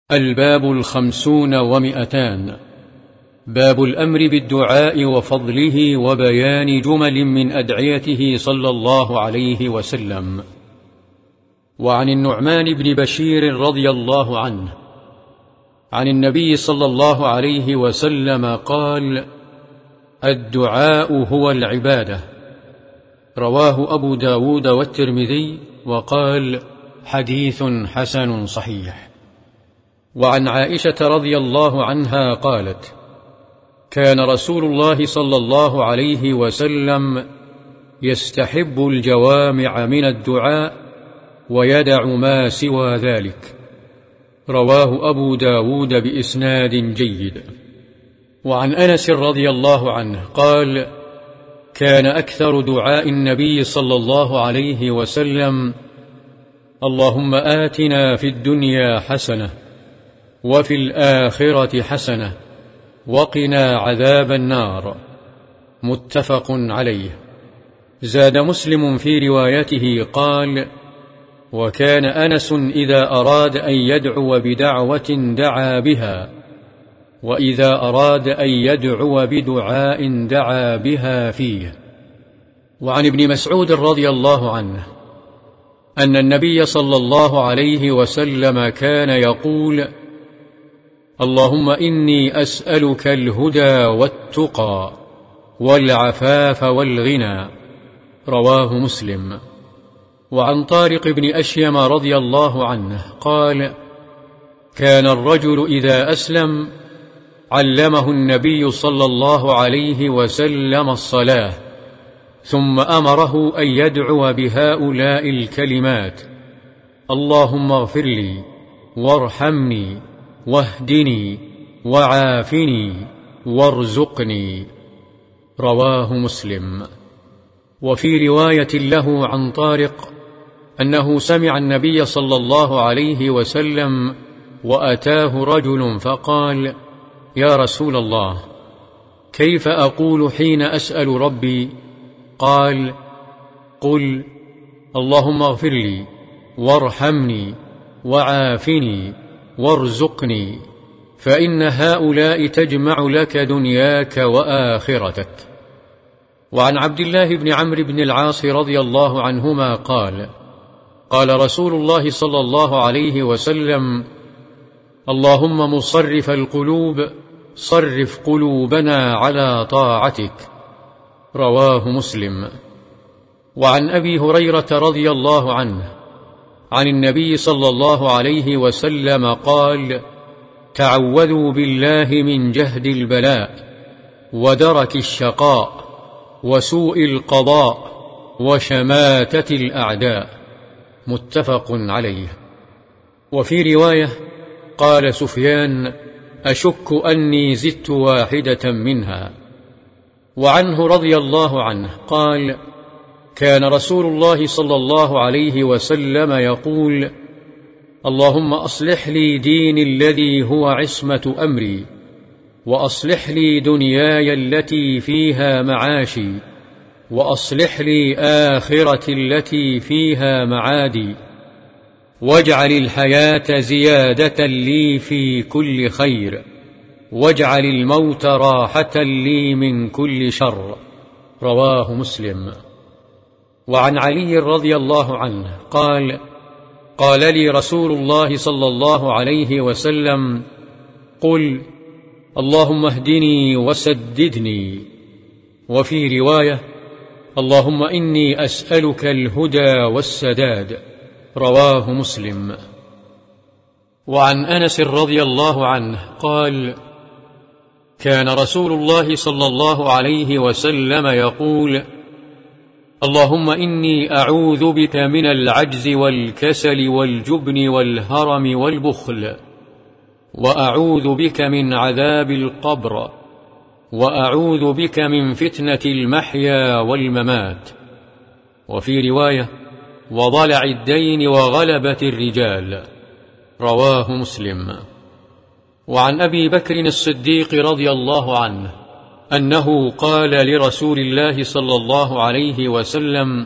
الباب 50 و200. باب الأمر بالدعاء وفضله وبيان جمل من أدعيته صلى الله عليه وسلم. وعن النعمان بن بشير رضي الله عنه عن النبي صلى الله عليه وسلم قال: الدعاء هو العبادة. رواه أبو داود والترمذي وقال: حديث حسن صحيح. وعن عائشة رضي الله عنها قالت: كان رسول الله صلى الله عليه وسلم يستحب الجوامع من الدعاء ويدع ما سوى ذلك. رواه أبو داود بإسناد جيد. وعن أنس رضي الله عنه قال: كان أكثر دعاء النبي صلى الله عليه وسلم: اللهم آتنا في الدنيا حسنة وفي الآخرة حسنة وقنا عذاب النار. متفق عليه. زاد مسلم في روايته قال: وكان أنس إذا أراد أن يدعو بدعوة دعا بها، وإذا أراد أن يدعو بدعاء دعا بها فيه. وعن ابن مسعود رضي الله عنه أن النبي صلى الله عليه وسلم كان يقول: اللهم إني أسألك الهدى والتقى والعفاف والغنى. رواه مسلم. وعن طارق بن أشيم رضي الله عنه قال: كان الرجل إذا أسلم علمه النبي صلى الله عليه وسلم الصلاة، ثم أمره أن يدعو بهؤلاء الكلمات: اللهم اغفر لي وارحمني واهدني وعافني وارزقني. رواه مسلم. وفي رواية له عن طارق أنه سمع النبي صلى الله عليه وسلم وأتاه رجل فقال: يا رسول الله، كيف أقول حين أسأل ربي؟ قال: قل اللهم اغفر لي وارحمني وعافني وارزقني، فإن هؤلاء تجمع لك دنياك وآخرتك. وعن عبد الله بن عمرو بن العاص رضي الله عنهما قال: قال رسول الله صلى الله عليه وسلم: اللهم مصرف القلوب صرف قلوبنا على طاعتك. رواه مسلم. وعن أبي هريرة رضي الله عنه عن النبي صلى الله عليه وسلم قال: تعوذوا بالله من جهد البلاء ودرك الشقاء وسوء القضاء وشماتة الأعداء. متفق عليه. وفي رواية قال سفيان: أشك أني زدت واحدة منها. وعنه رضي الله عنه قال: كان رسول الله صلى الله عليه وسلم يقول: اللهم أصلح لي ديني الذي هو عصمة أمري، وأصلح لي دنياي التي فيها معاشي، وأصلح لي آخرتي التي فيها معادي، واجعل الحياة زيادة لي في كل خير، واجعل الموت راحة لي من كل شر. رواه مسلم. وعن علي رضي الله عنه قال: قال لي رسول الله صلى الله عليه وسلم: قل اللهم اهدني وسددني. وفي رواية: اللهم إني أسألك الهدى والسداد. رواه مسلم. وعن أنس رضي الله عنه قال: كان رسول الله صلى الله عليه وسلم يقول: اللهم إني أعوذ بك من العجز والكسل والجبن والهرم والبخل، وأعوذ بك من عذاب القبر، وأعوذ بك من فتنة المحيا والممات. وفي رواية: وضلع الدين وغلبة الرجال. رواه مسلم. وعن أبي بكر الصديق رضي الله عنه أنه قال لرسول الله صلى الله عليه وسلم: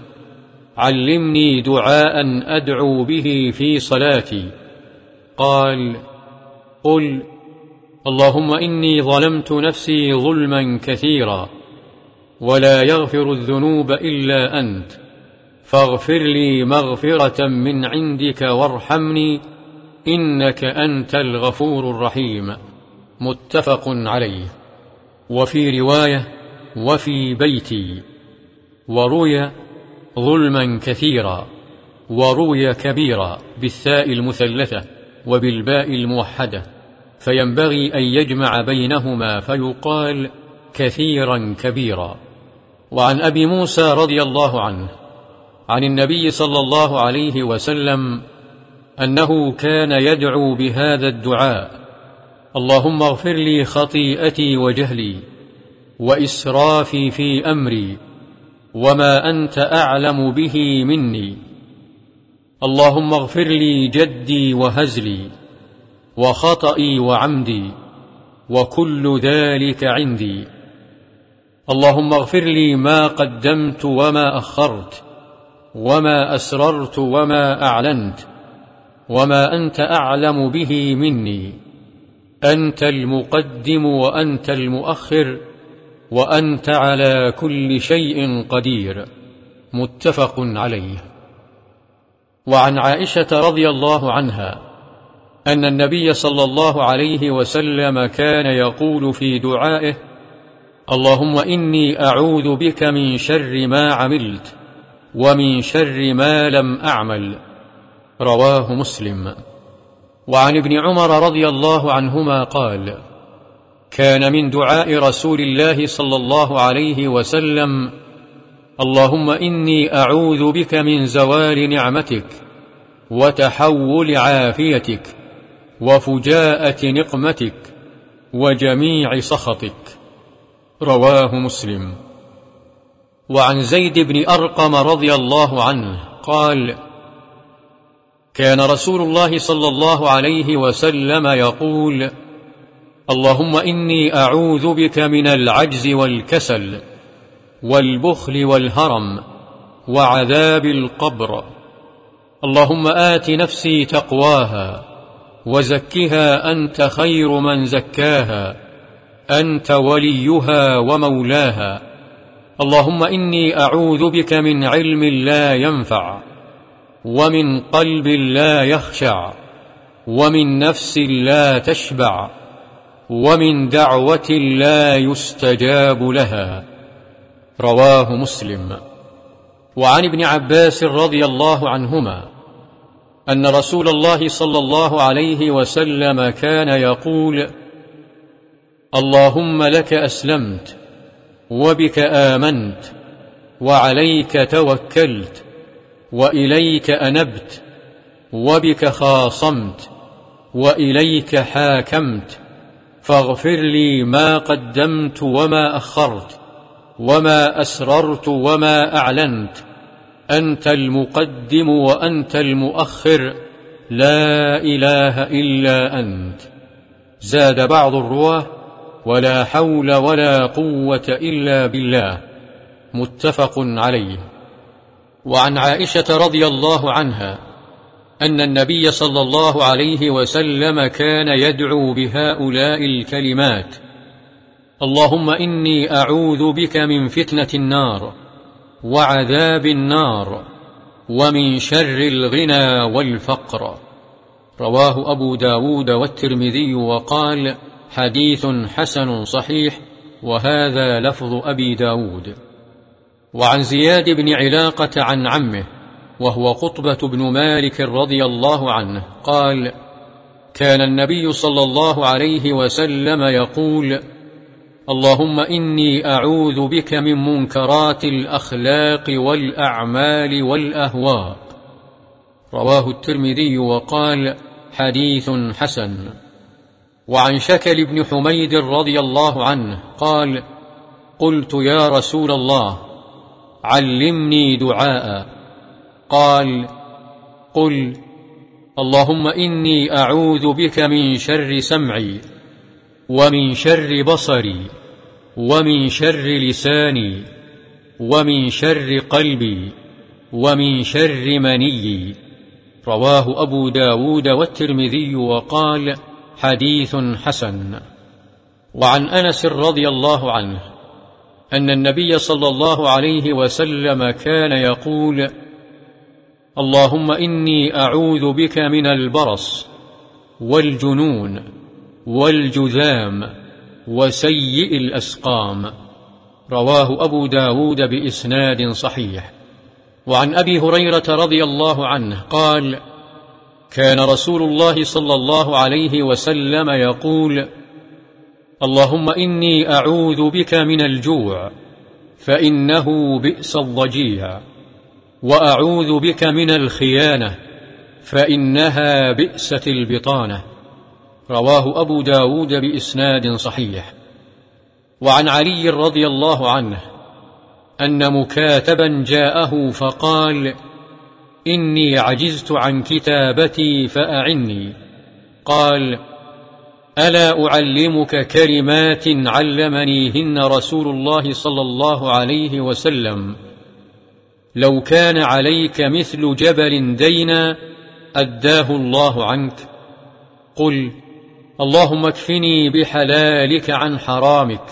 علمني دعاء أدعو به في صلاتي. قال: قل: اللهم إني ظلمت نفسي ظلما كثيرا ولا يغفر الذنوب إلا أنت، فاغفر لي مغفرة من عندك وارحمني إنك أنت الغفور الرحيم. متفق عليه. وفي رواية: وفي بيتي. وروي ظلما كثيرا، وروي كبيرا بالثاء المثلثة وبالباء الموحدة، فينبغي أن يجمع بينهما فيقال كثيرا كبيرا. وعن أبي موسى رضي الله عنه عن النبي صلى الله عليه وسلم أنه كان يدعو بهذا الدعاء: اللهم اغفر لي خطيئتي وجهلي وإسرافي في أمري وما أنت أعلم به مني، اللهم اغفر لي جدي وهزلي وخطئي وعمدي وكل ذلك عندي، اللهم اغفر لي ما قدمت وما أخرت وما أسررت وما أعلنت وما أنت أعلم به مني، أنت المقدم وأنت المؤخر وأنت على كل شيء قدير. متفق عليه. وعن عائشة رضي الله عنها أن النبي صلى الله عليه وسلم كان يقول في دعائه: اللهم إني أعوذ بك من شر ما عملت ومن شر ما لم أعمل. رواه مسلم. وعن ابن عمر رضي الله عنهما قال: كان من دعاء رسول الله صلى الله عليه وسلم: اللهم إني أعوذ بك من زوال نعمتك وتحول عافيتك وفجاءة نقمتك وجميع سخطك. رواه مسلم. وعن زيد بن أرقم رضي الله عنه قال: كان رسول الله صلى الله عليه وسلم يقول: اللهم إني أعوذ بك من العجز والكسل والبخل والهرم وعذاب القبر، اللهم آت نفسي تقواها وزكها أنت خير من زكاها، أنت وليها ومولاها، اللهم إني أعوذ بك من علم لا ينفع ومن قلب لا يخشع ومن نفس لا تشبع ومن دعوة لا يستجاب لها. رواه مسلم. وعن ابن عباس رضي الله عنهما أن رسول الله صلى الله عليه وسلم كان يقول: اللهم لك أسلمت وبك آمنت وعليك توكلت وإليك أنبت وبك خاصمت وإليك حاكمت، فاغفر لي ما قدمت وما أخرت وما أسررت وما أعلنت، أنت المقدم وأنت المؤخر، لا إله إلا أنت. زاد بعض الرواه: ولا حول ولا قوة إلا بالله. متفق عليه. وعن عائشة رضي الله عنها أن النبي صلى الله عليه وسلم كان يدعو بهؤلاء الكلمات: اللهم إني أعوذ بك من فتنة النار وعذاب النار ومن شر الغنى والفقر. رواه أبو داود والترمذي وقال: حديث حسن صحيح، وهذا لفظ أبي داود. وعن زياد بن علاقة عن عمه وهو قطبة بن مالك رضي الله عنه قال: كان النبي صلى الله عليه وسلم يقول: اللهم إني أعوذ بك من منكرات الأخلاق والأعمال والأهواء. رواه الترمذي وقال: حديث حسن. وعن شكل بن حميد رضي الله عنه قال: قلت يا رسول الله علمني دعاء. قال: قل: اللهم إني أعوذ بك من شر سمعي ومن شر بصري ومن شر لساني ومن شر قلبي ومن شر منيي. رواه أبو داود والترمذي وقال: حديث حسن. وعن أنس رضي الله عنه أن النبي صلى الله عليه وسلم كان يقول: اللهم إني أعوذ بك من البرص والجنون والجذام وسيء الأسقام. رواه أبو داود بإسناد صحيح. وعن أبي هريرة رضي الله عنه قال: كان رسول الله صلى الله عليه وسلم يقول: اللهم إني أعوذ بك من الجوع فإنه بئس الضجيع، وأعوذ بك من الخيانة فإنها بئست البطانة. رواه أبو داود بإسناد صحيح. وعن علي رضي الله عنه أن مكاتبا جاءه فقال: إني عجزت عن كتابتي فأعني. قال: ألا أعلمك كلمات علمنيهن رسول الله صلى الله عليه وسلم لو كان عليك مثل جبل دينا أداه الله عنك؟ قل: اللهم اكفني بحلالك عن حرامك،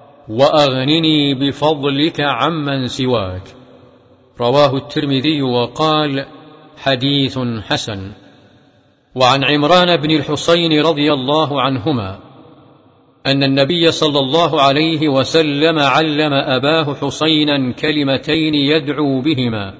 وأغنني بفضلك عمن سواك. رواه الترمذي وقال: حديث حسن. وعن عمران بن الحصين رضي الله عنهما أن النبي صلى الله عليه وسلم علم أباه حصينا كلمتين يدعو بهما: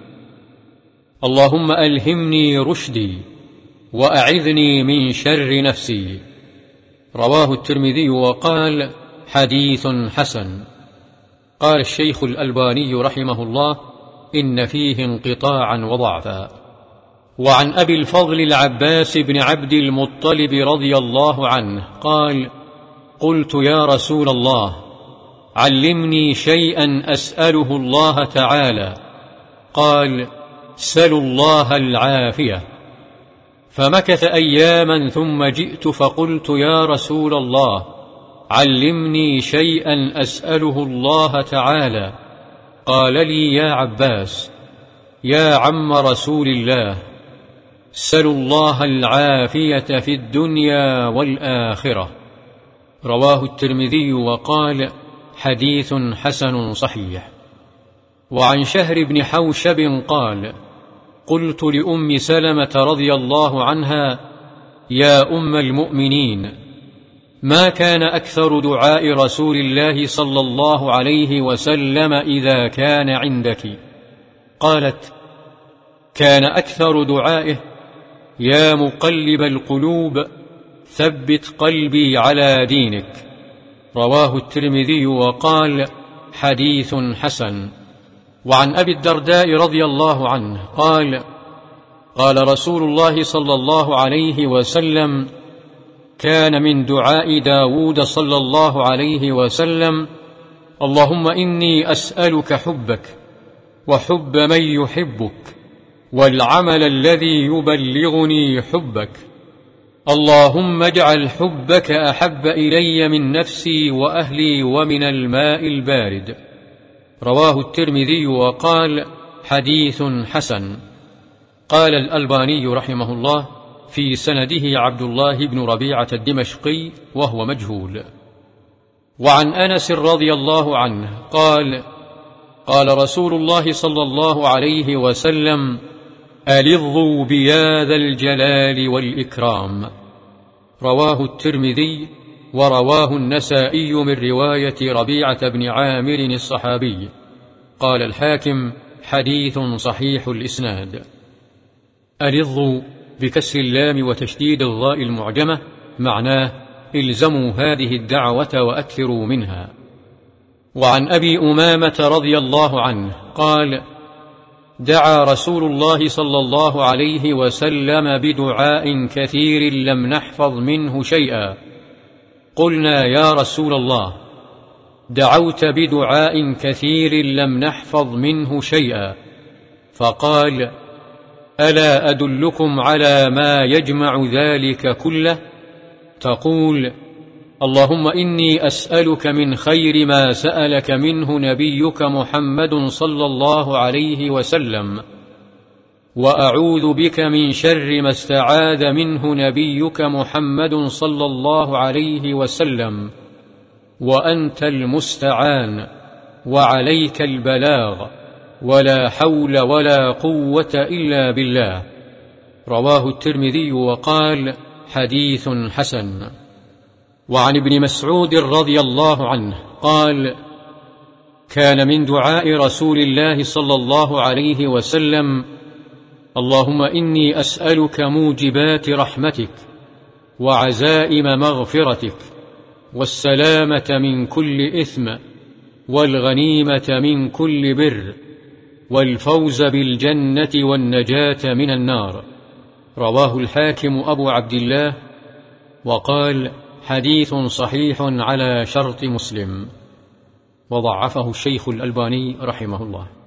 اللهم ألهمني رشدي وأعذني من شر نفسي. رواه الترمذي وقال: حديث حسن. قال الشيخ الألباني رحمه الله: إن فيه انقطاعا وضعفا. وعن أبي الفضل العباس بن عبد المطلب رضي الله عنه قال: قلت يا رسول الله علمني شيئا أسأله الله تعالى. قال: سلوا الله العافية. فمكث أياما ثم جئت فقلت يا رسول الله علمني شيئا أسأله الله تعالى. قال لي: يا عباس يا عم رسول الله، سلوا الله العافية في الدنيا والآخرة. رواه الترمذي وقال: حديث حسن صحيح. وعن شهر بن حوشب قال: قلت لأم سلمة رضي الله عنها: يا أم المؤمنين، ما كان أكثر دعاء رسول الله صلى الله عليه وسلم إذا كان عندك؟ قالت: كان أكثر دعائه: يا مقلب القلوب ثبت قلبي على دينك. رواه الترمذي وقال: حديث حسن. وعن أبي الدرداء رضي الله عنه قال: قال رسول الله صلى الله عليه وسلم: كان من دعاء داود صلى الله عليه وسلم: اللهم إني أسألك حبك وحب من يحبك والعمل الذي يبلغني حبك. اللهم اجعل حبك أحب إلي من نفسي وأهلي ومن الماء البارد. رواه الترمذي وقال: حديث حسن. قال الألباني رحمه الله: في سنده عبد الله بن ربيعة الدمشقي وهو مجهول. وعن أنس رضي الله عنه قال: قال رسول الله صلى الله عليه وسلم: ألظوا بيا ذا الجلال والإكرام. رواه الترمذي ورواه النسائي من رواية ربيعة بن عامر الصحابي. قال الحاكم: حديث صحيح الإسناد. ألظوا بكسر اللام وتشديد الظاء المعجمة معناه: الزموا هذه الدعوة وأكثروا منها. وعن أبي أمامة رضي الله عنه قال: دعا رسول الله صلى الله عليه وسلم بدعاء كثير لم نحفظ منه شيئا. قلنا: يا رسول الله، دعوت بدعاء كثير لم نحفظ منه شيئا. فقال: ألا أدلكم على ما يجمع ذلك كله؟ تقول: اللهم إني أسألك من خير ما سألك منه نبيك محمد صلى الله عليه وسلم، وأعوذ بك من شر ما استعاذ منه نبيك محمد صلى الله عليه وسلم، وأنت المستعان وعليك البلاغ، ولا حول ولا قوة إلا بالله. رواه الترمذي وقال: حديث حسن. وعن ابن مسعود رضي الله عنه قال: كان من دعاء رسول الله صلى الله عليه وسلم: اللهم إني أسألك موجبات رحمتك وعزائم مغفرتك والسلامة من كل إثم والغنيمة من كل بر والفوز بالجنة والنجاة من النار. رواه الحاكم أبو عبد الله وقال: حديث صحيح على شرط مسلم، وضعفه الشيخ الألباني رحمه الله.